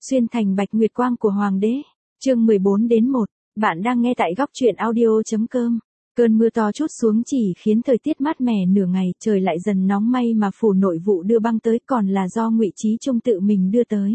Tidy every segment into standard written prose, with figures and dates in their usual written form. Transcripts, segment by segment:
Xuyên thành bạch nguyệt quang của hoàng đế. Chương 14-1. Bạn đang nghe tại góc truyện audio.com. Cơn mưa to trút xuống chỉ khiến thời tiết mát mẻ nửa ngày, trời lại dần nóng, may mà phủ nội vụ đưa băng tới, còn là do Ngụy Chí Trung tự mình đưa tới.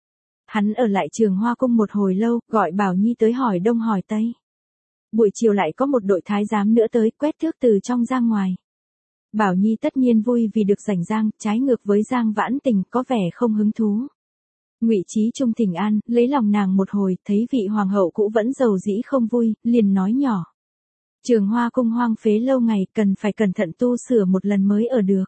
Hắn ở lại Trường Hoa cung một hồi lâu, gọi Bảo Nhi tới hỏi đông hỏi tây. Buổi chiều lại có một đội thái giám nữa tới, quét thước từ trong ra ngoài. Bảo Nhi tất nhiên vui vì được rảnh rang, trái ngược với Giang Vãn Tình có vẻ không hứng thú. Ngụy Chí Trung thỉnh an, lấy lòng nàng một hồi, thấy vị hoàng hậu cũ vẫn giàu dĩ không vui, liền nói nhỏ. Trường Hoa cung hoang phế lâu ngày, cần phải cẩn thận tu sửa một lần mới ở được.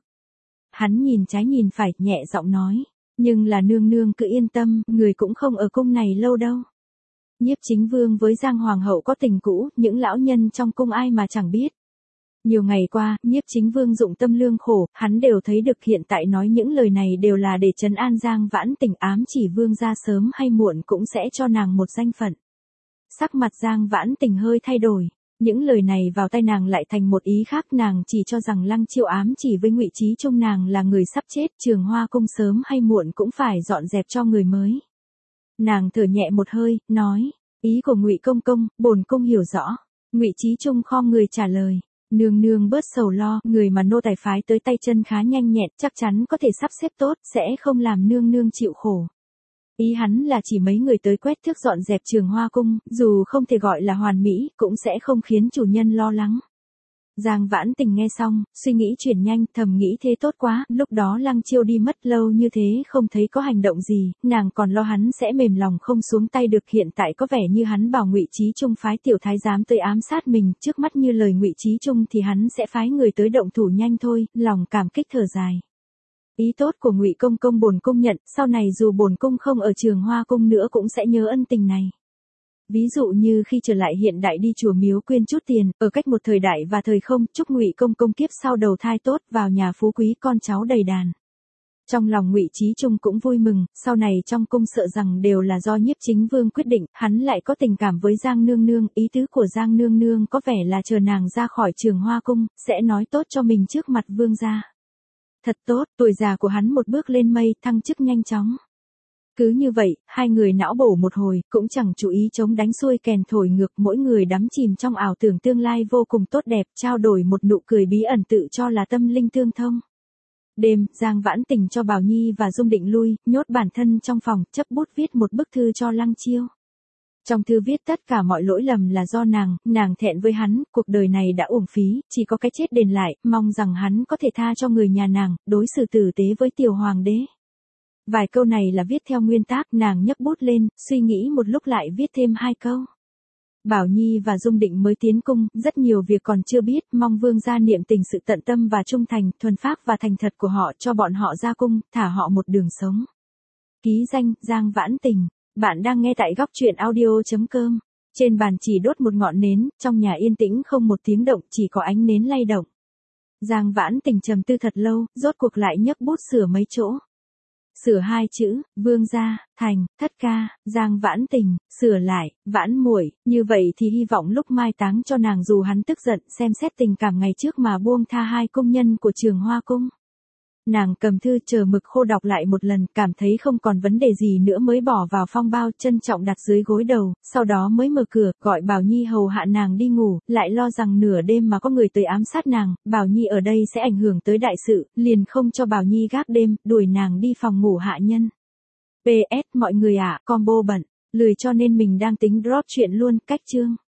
Hắn nhìn trái nhìn phải, nhẹ giọng nói, nhưng là nương nương cứ yên tâm, người cũng không ở cung này lâu đâu. Nhiếp Chính Vương với Giang hoàng hậu có tình cũ, những lão nhân trong cung ai mà chẳng biết. Nhiều ngày qua, Nhiếp Chính Vương dụng tâm lương khổ, hắn đều thấy được hiện tại nói những lời này đều là để trấn an Giang Vãn Tình, ám chỉ Vương gia sớm hay muộn cũng sẽ cho nàng một danh phận. Sắc mặt Giang Vãn Tình hơi thay đổi, những lời này vào tai nàng lại thành một ý khác, nàng chỉ cho rằng Lăng Chiêu ám chỉ với Ngụy Chí Trung nàng là người sắp chết, Trường Hoa cung sớm hay muộn cũng phải dọn dẹp cho người mới. Nàng thở nhẹ một hơi, nói, ý của Ngụy công công, bổn cung hiểu rõ. Ngụy Chí Trung khom người trả lời. Nương nương bớt sầu lo, người mà nô tài phái tới tay chân khá nhanh nhẹn, chắc chắn có thể sắp xếp tốt, sẽ không làm nương nương chịu khổ. Ý hắn là chỉ mấy người tới quét thước dọn dẹp Trường Hoa cung, dù không thể gọi là hoàn mỹ, cũng sẽ không khiến chủ nhân lo lắng. Giang Vãn Tình nghe xong, suy nghĩ chuyển nhanh, thầm nghĩ thế tốt quá, lúc đó Lăng Chiêu đi mất lâu như thế không thấy có hành động gì, nàng còn lo hắn sẽ mềm lòng không xuống tay được, hiện tại có vẻ như hắn bảo Ngụy Chí Trung phái tiểu thái giám tới ám sát mình, trước mắt như lời Ngụy Chí Trung thì hắn sẽ phái người tới động thủ nhanh thôi, lòng cảm kích thở dài. Ý tốt của Ngụy công công bổn cung nhận, sau này dù bổn cung không ở Trường Hoa cung nữa cũng sẽ nhớ ân tình này. Ví dụ như khi trở lại hiện đại đi chùa miếu quyên chút tiền, ở cách một thời đại và thời không, chúc Ngụy công công kiếp sau đầu thai tốt, vào nhà phú quý con cháu đầy đàn. Trong lòng Ngụy Chí Trung cũng vui mừng, sau này trong cung sợ rằng đều là do Nhiếp Chính Vương quyết định, hắn lại có tình cảm với Giang nương nương, ý tứ của Giang nương nương có vẻ là chờ nàng ra khỏi Trường Hoa cung, sẽ nói tốt cho mình trước mặt vương gia. Thật tốt, tuổi già của hắn một bước lên mây, thăng chức nhanh chóng. Cứ như vậy, hai người não bổ một hồi, cũng chẳng chú ý chống đánh xuôi kèn thổi ngược, mỗi người đắm chìm trong ảo tưởng tương lai vô cùng tốt đẹp, trao đổi một nụ cười bí ẩn tự cho là tâm linh tương thông. Đêm, Giang Vãn Tình cho Bảo Nhi và Dung Định lui, nhốt bản thân trong phòng, chấp bút viết một bức thư cho Lăng Chiêu. Trong thư viết tất cả mọi lỗi lầm là do nàng thẹn với hắn, cuộc đời này đã uổng phí, chỉ có cái chết đền lại, mong rằng hắn có thể tha cho người nhà nàng, đối xử tử tế với tiểu hoàng đế. Vài câu này là viết theo nguyên tác, nàng nhấc bút lên, suy nghĩ một lúc lại viết thêm 2 câu. Bảo Nhi và Dung Định mới tiến cung, rất nhiều việc còn chưa biết, mong vương gia niệm tình sự tận tâm và trung thành, thuần phác và thành thật của họ cho bọn họ ra cung, thả họ một đường sống. Ký danh, Giang Vãn Tình. Bạn đang nghe tại góc truyện audio.com. Trên bàn chỉ đốt một ngọn nến, trong nhà yên tĩnh không một tiếng động, chỉ có ánh nến lay động. Giang Vãn Tình trầm tư thật lâu, rốt cuộc lại nhấc bút sửa mấy chỗ. Sửa 2 chữ, vương gia, thành, thất ca, Giang Vãn Tình, sửa lại, Vãn muội, như vậy thì hy vọng lúc mai táng cho nàng dù hắn tức giận, xem xét tình cảm ngày trước mà buông tha 2 cung nhân của Trường Hoa cung. Nàng cầm thư chờ mực khô đọc lại một lần, cảm thấy không còn vấn đề gì nữa mới bỏ vào phong bao, trân trọng đặt dưới gối đầu, sau đó mới mở cửa, gọi Bảo Nhi hầu hạ nàng đi ngủ, lại lo rằng nửa đêm mà có người tới ám sát nàng, Bảo Nhi ở đây sẽ ảnh hưởng tới đại sự, liền không cho Bảo Nhi gác đêm, đuổi nàng đi phòng ngủ hạ nhân. PS, mọi người ạ, combo bận, lười cho nên mình đang tính drop chuyện luôn, cách chương.